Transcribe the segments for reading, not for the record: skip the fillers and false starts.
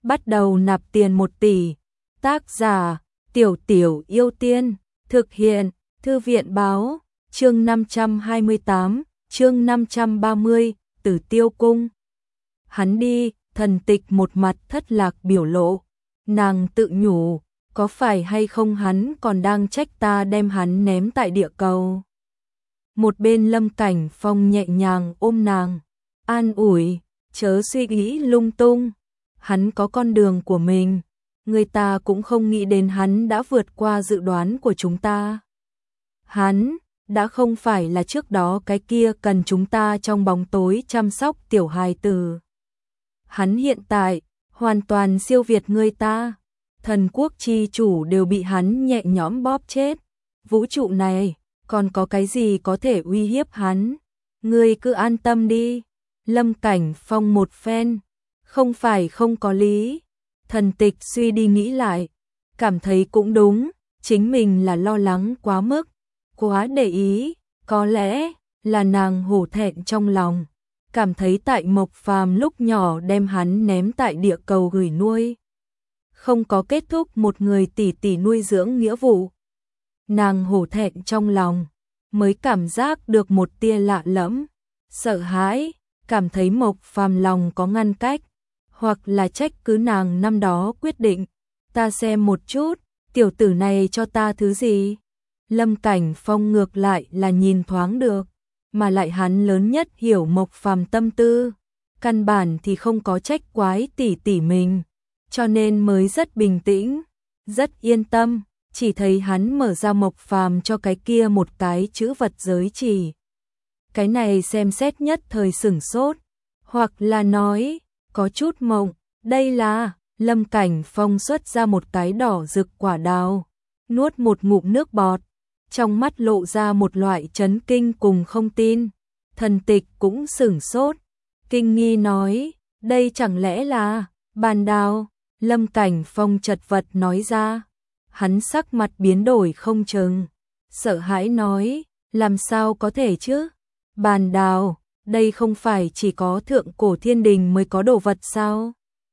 bắt đầu nạp tiền 1 tỷ. Tác giả, Tiểu Tiểu Yêu Tiên, thực hiện, Thư viện báo, chương 528, chương 530, Tử Tiêu Cung. Hắn đi, Thần Tịch một mặt thất lạc biểu lộ, nàng tự nhủ, có phải hay không hắn còn đang trách ta đem hắn ném tại địa cầu. Một bên Lâm Cảnh Phong nhẹ nhàng ôm nàng, an ủi, chớ suy nghĩ lung tung, hắn có con đường của mình, người ta cũng không nghĩ đến hắn đã vượt qua dự đoán của chúng ta. Hắn đã không phải là trước đó cái kia cần chúng ta trong bóng tối chăm sóc tiểu hài tử. Hắn hiện tại hoàn toàn siêu việt người ta, thần quốc chi chủ đều bị hắn nhẹ nhõm bóp chết. Vũ trụ này còn có cái gì có thể uy hiếp hắn? Ngươi cứ an tâm đi. Lâm Cảnh Phong một phen, không phải không có lý. Thần Tịch suy đi nghĩ lại, cảm thấy cũng đúng, chính mình là lo lắng quá mức, quá để ý, có lẽ là nàng hổ thẹn trong lòng, cảm thấy tại Mộc Phàm lúc nhỏ đem hắn ném tại địa cầu gửi nuôi, không có kết thúc một người tỷ tỷ nuôi dưỡng nghĩa vụ. Nàng hổ thẹn trong lòng, mới cảm giác được một tia lạ lẫm, sợ hãi, cảm thấy Mộc Phàm lòng có ngăn cách, hoặc là trách cứ nàng năm đó quyết định. Ta xem một chút, tiểu tử này cho ta thứ gì? Lâm Cảnh Phong ngược lại là nhìn thoáng được, mà lại hắn lớn nhất hiểu Mộc Phàm tâm tư, căn bản thì không có trách quái tỷ tỷ mình, cho nên mới rất bình tĩnh, rất yên tâm, chỉ thấy hắn mở ra Mộc Phàm cho cái kia một cái chữ vật giới chỉ. Cái này xem xét nhất thời sửng sốt, hoặc là nói, có chút mộng, đây là, Lâm Cảnh Phong xuất ra một cái đỏ rực quả đào, nuốt một ngụm nước bọt, trong mắt lộ ra một loại chấn kinh cùng không tin. Thần Tịch cũng sửng sốt, kinh nghi nói, đây chẳng lẽ là bàn đào? Lâm Cảnh Phong chật vật nói ra, hắn sắc mặt biến đổi không chừng, sợ hãi nói, làm sao có thể chứ? Bàn đào, đây không phải chỉ có thượng cổ thiên đình mới có đồ vật sao?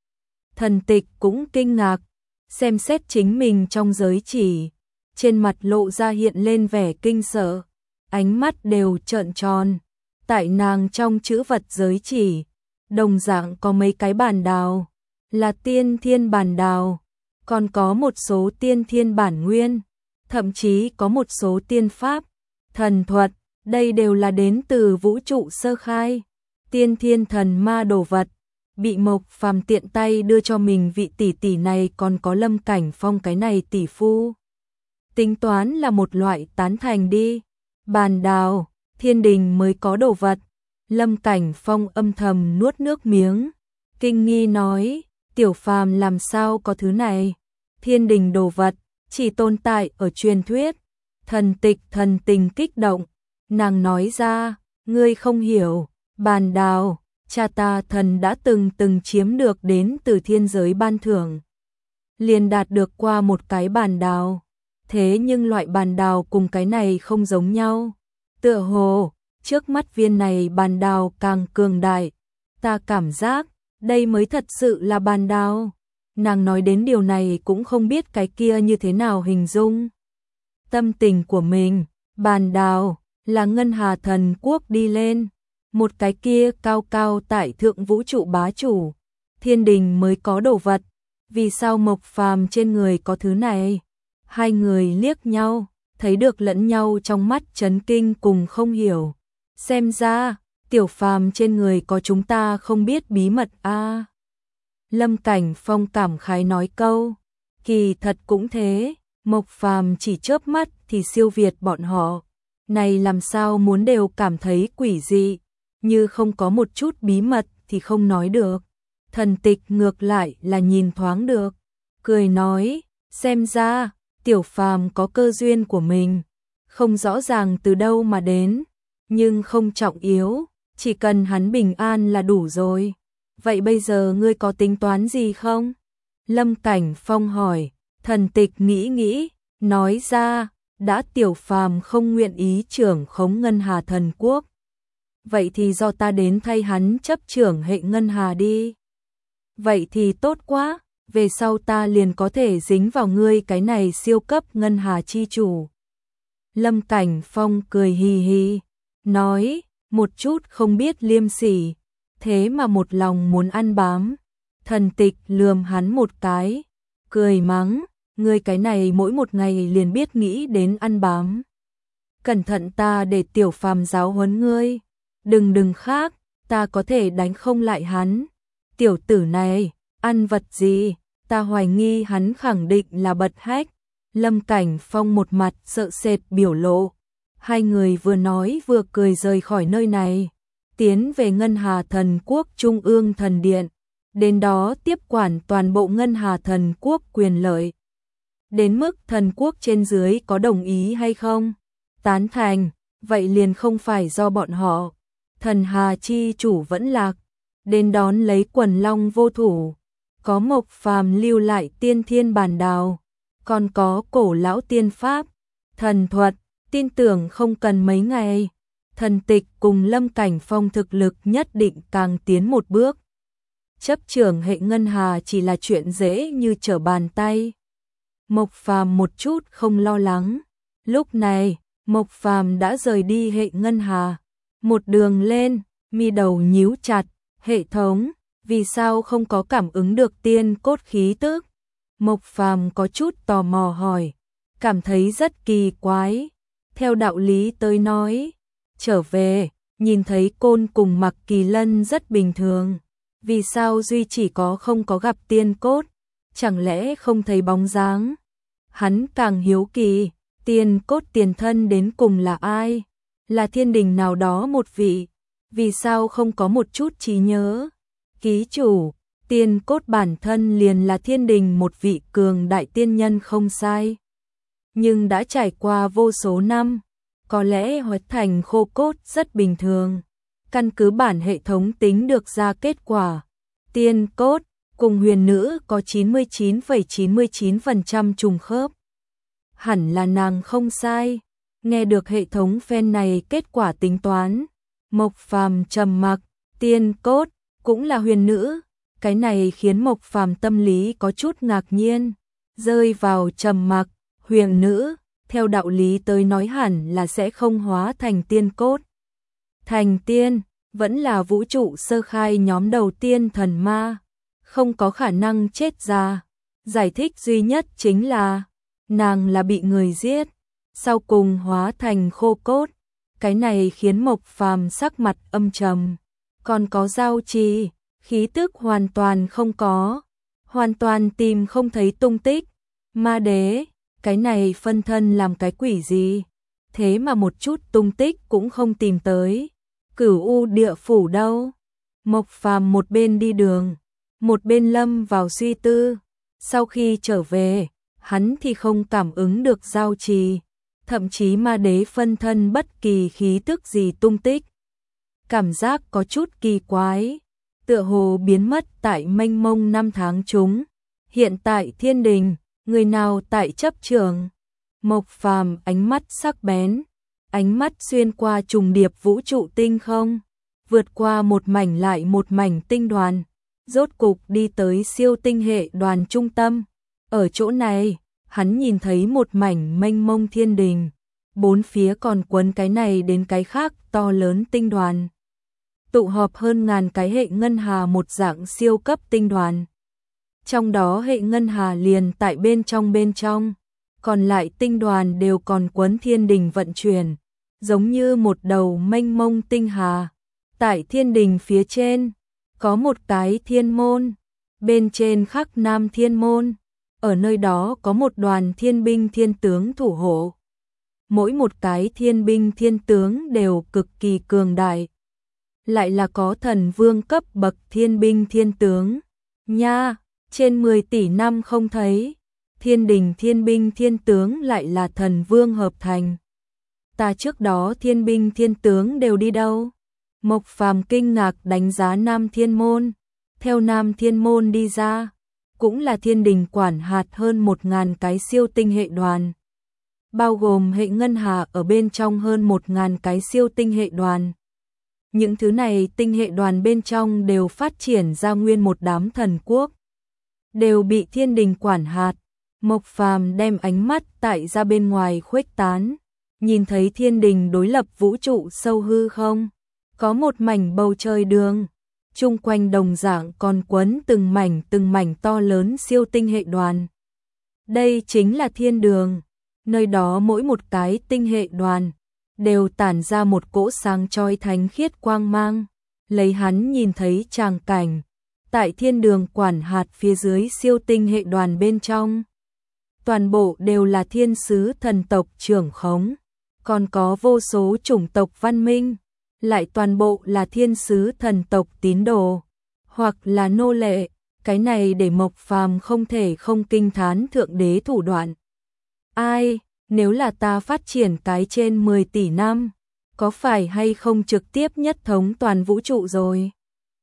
Thần Tịch cũng kinh ngạc, xem xét chính mình trong giới chỉ, trên mặt lộ ra hiện lên vẻ kinh sợ, ánh mắt đều trợn tròn. Tại nàng trong chữ vật giới chỉ, đồng dạng có mấy cái bàn đào, là tiên thiên bàn đào, còn có một số tiên thiên bản nguyên, thậm chí có một số tiên pháp, thần thuật, đây đều là đến từ vũ trụ sơ khai, tiên thiên thần ma đồ vật, bị Mộc Phàm tiện tay đưa cho mình vị tỷ tỷ này, còn có Lâm Cảnh Phong cái này tỷ phu. Tính toán là một loại tán thành đi, bàn đào, thiên đình mới có đồ vật. Lâm Cảnh Phong âm thầm nuốt nước miếng, kinh nghi nói, tiểu phàm làm sao có thứ này? Thiên đình đồ vật, chỉ tồn tại ở truyền thuyết. Thần Tịch thần tình kích động, nàng nói ra, ngươi không hiểu, bàn đào, cha ta thần đã từng chiếm được đến từ thiên giới ban thưởng. Liền đạt được qua một cái bàn đào, thế nhưng loại bàn đào cùng cái này không giống nhau. Tựa hồ, trước mắt viên này bàn đào càng cường đại, ta cảm giác, đây mới thật sự là bàn đào. Nàng nói đến điều này cũng không biết cái kia như thế nào hình dung. Tâm tình của mình, bàn đào, là Ngân Hà thần quốc đi lên, một cái kia cao cao tại thượng vũ trụ bá chủ, thiên đình mới có đồ vật, vì sao Mộc Phàm trên người có thứ này? Hai người liếc nhau, thấy được lẫn nhau trong mắt chấn kinh cùng không hiểu. Xem ra, tiểu phàm trên người có chúng ta không biết bí mật a. Lâm Cảnh Phong cảm khái nói câu, kỳ thật cũng thế, Mộc Phàm chỉ chớp mắt thì siêu việt bọn họ. Này làm sao muốn đều cảm thấy quỷ dị, như không có một chút bí mật thì không nói được. Thần Tịch ngược lại là nhìn thoáng được, cười nói, xem ra, tiểu phàm có cơ duyên của mình, không rõ ràng từ đâu mà đến, nhưng không trọng yếu, chỉ cần hắn bình an là đủ rồi. Vậy bây giờ ngươi có tính toán gì không? Lâm Cảnh Phong hỏi. Thần Tịch nghĩ nghĩ, nói ra, đã tiểu phàm không nguyện ý trưởng khống Ngân Hà thần quốc, vậy thì do ta đến thay hắn chấp trưởng hệ Ngân Hà đi. vậy thì tốt quá, về sau ta liền có thể dính vào ngươi cái này siêu cấp ngân hà chi chủ. Lâm Cảnh Phong cười hì hì, nói, một chút không biết liêm sỉ, thế mà một lòng muốn ăn bám. Thần Tịch lườm hắn một cái, cười mắng, ngươi cái này mỗi một ngày liền biết nghĩ đến ăn bám. Cẩn thận ta để Tiểu Phàm giáo huấn ngươi, đừng khác, ta có thể đánh không lại hắn. Tiểu tử này, ăn vật gì, ta hoài nghi hắn khẳng định là bật hách. Lâm Cảnh Phong một mặt sợ sệt biểu lộ. Hai người vừa nói vừa cười rời khỏi nơi này, tiến về Ngân Hà Thần Quốc Trung ương Thần Điện. Đến đó tiếp quản toàn bộ Ngân Hà Thần Quốc quyền lợi. Đến mức thần quốc trên dưới có đồng ý hay không? Tán thành, vậy liền không phải do bọn họ. Thần Hà chi chủ vẫn lạc, đến đón lấy quần long vô thủ. Có Mộc Phàm lưu lại tiên thiên bản đào, còn có cổ lão tiên pháp, thần thuật, tin tưởng không cần mấy ngày. Thần Tịch cùng Lâm Cảnh Phong thực lực nhất định càng tiến một bước. Chấp trưởng hệ ngân hà chỉ là chuyện dễ như trở bàn tay. Mộc Phàm một chút không lo lắng. Lúc này, Mộc Phàm đã rời đi hệ ngân hà. Một đường lên, mi đầu nhíu chặt, hệ thống, vì sao không có cảm ứng được tiên cốt khí tức? Mộc Phàm có chút tò mò hỏi, cảm thấy rất kỳ quái. Theo đạo lý tới nói, trở về, nhìn thấy Côn cùng Mặc Kỳ Lân rất bình thường. Vì sao duy chỉ có không có gặp tiên cốt? Chẳng lẽ không thấy bóng dáng? Hắn càng hiếu kỳ, tiên cốt tiền thân đến cùng là ai? Là thiên đình nào đó một vị? Vì sao không có một chút trí nhớ? Ký chủ, tiên cốt bản thân liền là thiên đình một vị cường đại tiên nhân không sai. Nhưng đã trải qua vô số năm, có lẽ hóa thành khô cốt rất bình thường. Căn cứ bản hệ thống tính được ra kết quả, tiên cốt cùng huyền nữ có 99,99% trùng khớp. Hẳn là nàng không sai. Nghe được hệ thống phen này kết quả tính toán, Mộc Phàm trầm mặc, tiên cốt cũng là huyền nữ, cái này khiến Mộc Phàm tâm lý có chút ngạc nhiên, rơi vào trầm mặc. Huyền nữ, theo đạo lý tới nói hẳn là sẽ không hóa thành tiên cốt. Thành tiên, vẫn là vũ trụ sơ khai nhóm đầu tiên thần ma, không có khả năng chết già. Giải thích duy nhất chính là, nàng là bị người giết, sau cùng hóa thành khô cốt. Cái này khiến Mộc Phàm sắc mặt âm trầm. Còn có giao trì, khí tức hoàn toàn không có, hoàn toàn tìm không thấy tung tích. Ma đế, cái này phân thân làm cái quỷ gì? Thế mà một chút tung tích cũng không tìm tới. Cửu U địa phủ đâu? Mộc Phàm một bên đi đường, một bên lâm vào suy tư. Sau khi trở về, hắn thì không cảm ứng được giao trì, thậm chí ma đế phân thân bất kỳ khí tức gì tung tích. Cảm giác có chút kỳ quái, tựa hồ biến mất tại mênh mông năm tháng chúng. Hiện tại thiên đình, người nào tại chấp trường? Mộc Phàm ánh mắt sắc bén, ánh mắt xuyên qua trùng điệp vũ trụ tinh không, vượt qua một mảnh lại một mảnh tinh đoàn, rốt cục đi tới siêu tinh hệ đoàn trung tâm. Ở chỗ này, hắn nhìn thấy một mảnh mênh mông thiên đình, bốn phía còn quấn cái này đến cái khác to lớn tinh đoàn. Tụ họp hơn ngàn cái hệ ngân hà một dạng siêu cấp tinh đoàn. Trong đó hệ ngân hà liền tại bên trong, còn lại tinh đoàn đều còn quấn thiên đình vận chuyển, giống như một đầu mênh mông tinh hà. Tại thiên đình phía trên, có một cái thiên môn, bên trên khắc Nam Thiên Môn, ở nơi đó có một đoàn thiên binh thiên tướng thủ hộ. Mỗi một cái thiên binh thiên tướng đều cực kỳ cường đại. Lại là có thần vương cấp bậc thiên binh thiên tướng. Nha, trên 10 tỷ năm không thấy, thiên đình thiên binh thiên tướng lại là thần vương hợp thành. Ta trước đó thiên binh thiên tướng đều đi đâu? Mộc Phàm kinh ngạc đánh giá Nam Thiên Môn. Theo Nam Thiên Môn đi ra, cũng là thiên đình quản hạt hơn 1000 cái siêu tinh hệ đoàn, bao gồm hệ ngân hà ở bên trong hơn 1000 cái siêu tinh hệ đoàn. Những thứ này tinh hệ đoàn bên trong đều phát triển ra nguyên một đám thần quốc, đều bị thiên đình quản hạt. Mộc Phàm đem ánh mắt tại ra bên ngoài khuếch tán, nhìn thấy thiên đình đối lập vũ trụ sâu hư không, có một mảnh bầu trời đường, chung quanh đồng dạng còn quấn từng mảnh to lớn siêu tinh hệ đoàn. Đây chính là thiên đường, nơi đó mỗi một cái tinh hệ đoàn đều tản ra một cỗ sáng chói thánh khiết quang mang. Lấy hắn nhìn thấy tràng cảnh tại thiên đường quản hạt phía dưới siêu tinh hệ đoàn bên trong, toàn bộ đều là thiên sứ thần tộc trưởng khống, còn có vô số chủng tộc văn minh, lại toàn bộ là thiên sứ thần tộc tín đồ, hoặc là nô lệ. Cái này để Mộc Phàm không thể không kinh thán thượng đế thủ đoạn. Ai, nếu là ta phát triển cái trên 10 tỷ năm, có phải hay không trực tiếp nhất thống toàn vũ trụ rồi?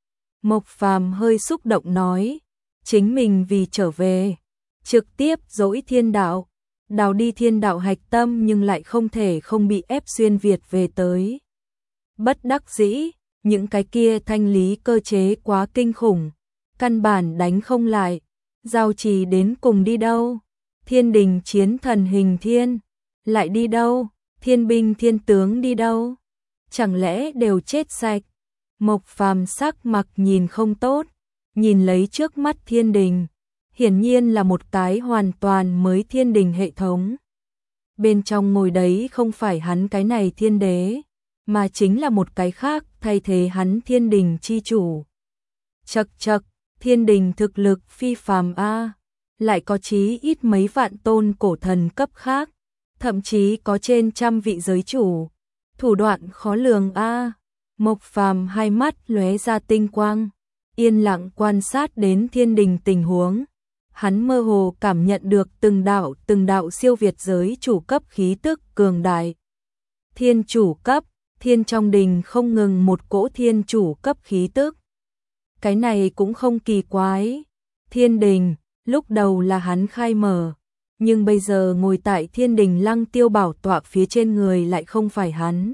Mộc Phàm hơi xúc động nói, chính mình vì trở về, trực tiếp dỗi thiên đạo, đào đi thiên đạo hạch tâm nhưng lại không thể không bị ép xuyên Việt về tới. Bất đắc dĩ, những cái kia thanh lý cơ chế quá kinh khủng, căn bản đánh không lại. Giao Trì đến cùng đi đâu? Thiên đình chiến thần hình thiên lại đi đâu? Thiên binh thiên tướng đi đâu? Chẳng lẽ đều chết sạch? Mộc Phàm sắc mặt nhìn không tốt, nhìn lấy trước mắt thiên đình, hiển nhiên là một cái hoàn toàn mới thiên đình hệ thống. Bên trong ngồi đấy không phải hắn cái này thiên đế, mà chính là một cái khác thay thế hắn thiên đình chi chủ. Chậc chậc, thiên đình thực lực phi phàm a, lại có chí ít mấy vạn tôn cổ thần cấp khác, thậm chí có trên trăm vị giới chủ, thủ đoạn khó lường a. Mộc Phàm hai mắt lóe ra tinh quang, yên lặng quan sát đến thiên đình tình huống. Hắn mơ hồ cảm nhận được từng đạo siêu việt giới chủ cấp khí tức cường đại. Thiên chủ cấp, thiên trong đình không ngừng một cỗ thiên chủ cấp khí tức. Cái này cũng không kỳ quái. Thiên đình, lúc đầu là hắn khai mở, nhưng bây giờ ngồi tại thiên đình lăng tiêu bảo tọa phía trên người lại không phải hắn.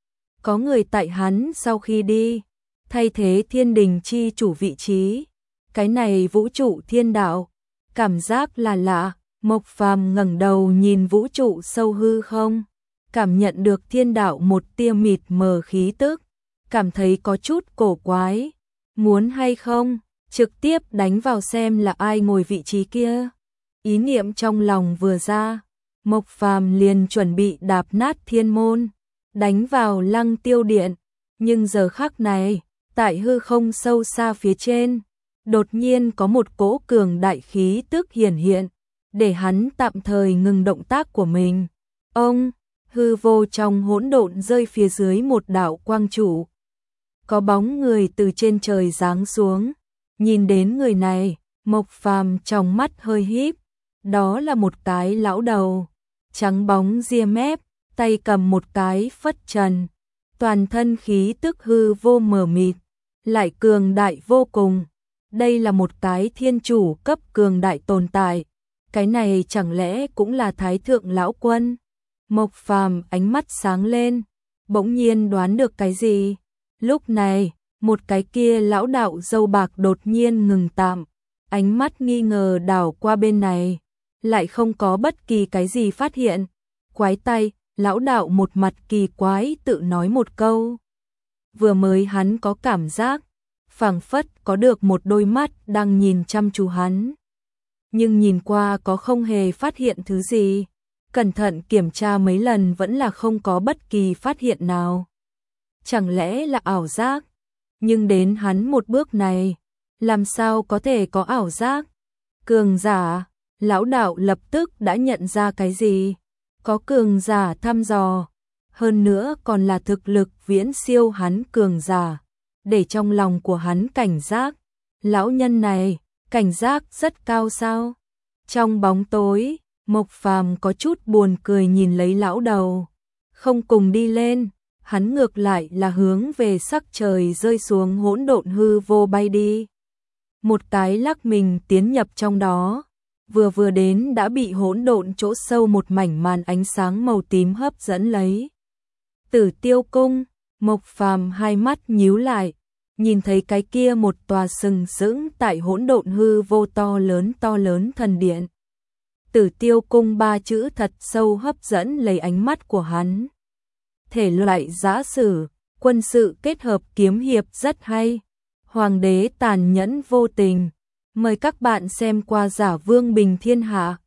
Có người tại hắn sau khi đi, thay thế thiên đình chi chủ vị trí. Cái này vũ trụ thiên đạo, cảm giác là lạ. Mộc Phàm ngẩng đầu nhìn vũ trụ sâu hư không, cảm nhận được thiên đạo một tia mịt mờ khí tức, cảm thấy có chút cổ quái. Muốn hay không, trực tiếp đánh vào xem là ai ngồi vị trí kia. Ý niệm trong lòng vừa ra, Mộc Phàm liền chuẩn bị đạp nát thiên môn, đánh vào lăng tiêu điện. Nhưng giờ khắc này, tại hư không sâu xa phía trên, đột nhiên có một cỗ cường đại khí tức hiển hiện, để hắn tạm thời ngừng động tác của mình. Ông, hư vô trong hỗn độn rơi phía dưới một đạo quang trụ. Có bóng người từ trên trời giáng xuống, nhìn đến người này, Mộc Phàm trong mắt hơi híp, đó là một cái lão đầu, trắng bóng ria mép, tay cầm một cái phất trần, toàn thân khí tức hư vô mờ mịt, lại cường đại vô cùng. Đây là một cái thiên chủ cấp cường đại tồn tại, cái này chẳng lẽ cũng là Thái thượng lão quân? Mộc Phàm ánh mắt sáng lên, bỗng nhiên đoán được cái gì. Lúc này, một cái kia lão đạo râu bạc đột nhiên ngừng tạm, ánh mắt nghi ngờ đảo qua bên này, lại không có bất kỳ cái gì phát hiện. Quái tay, lão đạo một mặt kỳ quái tự nói một câu. Vừa mới hắn có cảm giác, phảng phất có được một đôi mắt đang nhìn chăm chú hắn. Nhưng nhìn qua có không hề phát hiện thứ gì. Cẩn thận kiểm tra mấy lần vẫn là không có bất kỳ phát hiện nào. Chẳng lẽ là ảo giác? Nhưng đến hắn một bước này, làm sao có thể có ảo giác? Cường giả, lão đạo lập tức đã nhận ra cái gì? Có cường giả thăm dò, hơn nữa còn là thực lực viễn siêu hắn cường giả, để trong lòng của hắn cảnh giác. Lão nhân này, cảnh giác rất cao sao? Trong bóng tối, Mộc Phàm có chút buồn cười nhìn lấy lão đầu, không cùng đi lên, hắn ngược lại là hướng về sắc trời rơi xuống hỗn độn hư vô bay đi. Một cái lắc mình tiến nhập trong đó, vừa đến đã bị hỗn độn chỗ sâu một mảnh màn ánh sáng màu tím hấp dẫn lấy. Tử Tiêu Cung, Mộc Phàm hai mắt nhíu lại, nhìn thấy cái kia một tòa sừng sững tại hỗn độn hư vô to lớn thần điện. Tử Tiêu cung ba chữ thật sâu hấp dẫn lấy ánh mắt của hắn. Thể loại giã sử, quân sự kết hợp kiếm hiệp rất hay. Hoàng đế tàn nhẫn vô tình. Mời các bạn xem qua Giả Vương Bình Thiên Hạ.